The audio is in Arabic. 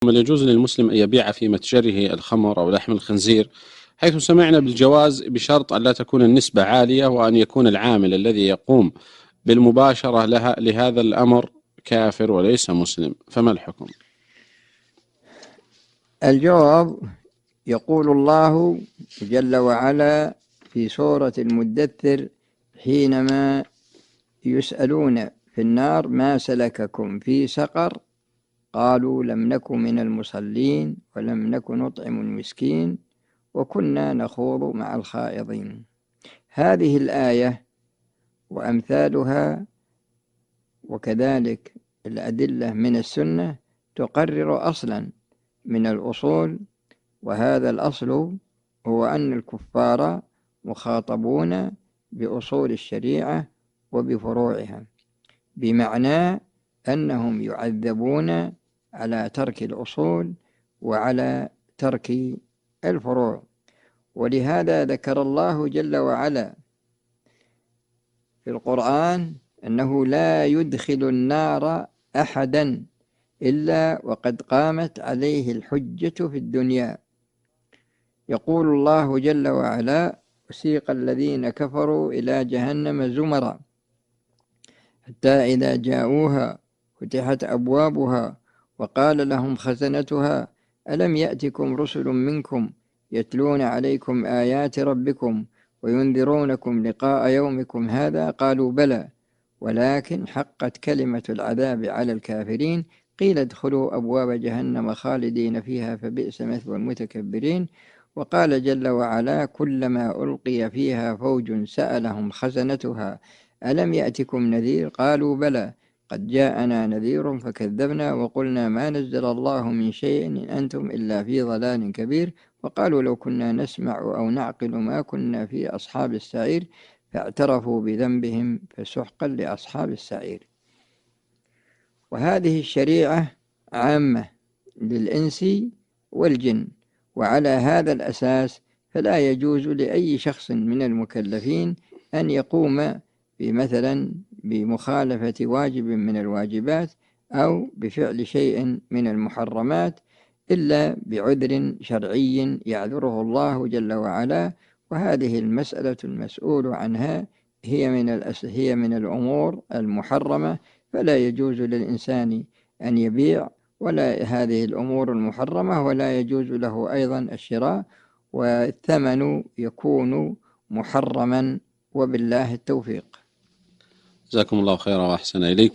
هل يجوز للمسلم أن يبيع في متجره الخمر أو لحم الخنزير، حيث سمعنا بالجواز بشرط أن لا تكون النسبة عالية، وأن يكون العامل الذي يقوم بالمباشرة لهذا الأمر كافر وليس مسلم، فما الحكم؟ الجواب: يقول الله جل وعلا في سورة المدثر حينما يسألون في النار: ما سلككم في سقر؟ قالوا: لم نك من المصلين ولم نك نطعم المسكين وكنا نخوض مع الخائضين. هذه الآية وأمثالها وكذلك الأدلة من السنة تقرر أصلا من الأصول، وهذا الأصل هو أن الكفار مخاطبون بأصول الشريعة وبفروعها، بمعنى أنهم يعذبون على ترك الأصول وعلى ترك الفروع. ولهذا ذكر الله جل وعلا في القرآن أنه لا يدخل النار أحدا إلا وقد قامت عليه الحجة في الدنيا. يقول الله جل وعلا: وسيق الذين كفروا إلى جهنم زمرا حتى إذا جاءوها فتحت أبوابها وقال لهم خزنتها ألم يأتكم رسل منكم يتلون عليكم آيات ربكم وينذرونكم لقاء يومكم هذا؟ قالوا بلى ولكن حقت كلمة العذاب على الكافرين قيل ادخلوا أبواب جهنم خالدين فيها فبئس مثوى المتكبرين. وقال جل وعلا: كلما ألقي فيها فوج سألهم خزنتها ألم يأتكم نذير؟ قالوا بلى قد جاءنا نذير فكذبنا وقلنا ما نزل الله من شيء إن أنتم إلا في ضلال كبير. وقالوا لو كنا نسمع أو نعقل ما كنا في أصحاب السعير فاعترفوا بذنبهم فسحقا لأصحاب السعير. وهذه الشريعة عامة للإنس والجن، وعلى هذا الأساس فلا يجوز لأي شخص من المكلفين أن يقوم مثلا بمخالفة واجب من الواجبات أو بفعل شيء من المحرمات إلا بعذر شرعي يعذره الله جل وعلا. وهذه المسألة المسؤول عنها هي من الأمور المحرمة، فلا يجوز للإنسان أن يبيع ولا هذه الأمور المحرمة، ولا يجوز له أيضا الشراء، والثمن يكون محرما، وبالله التوفيق. جزاكم الله خيرا وأحسن إليكم.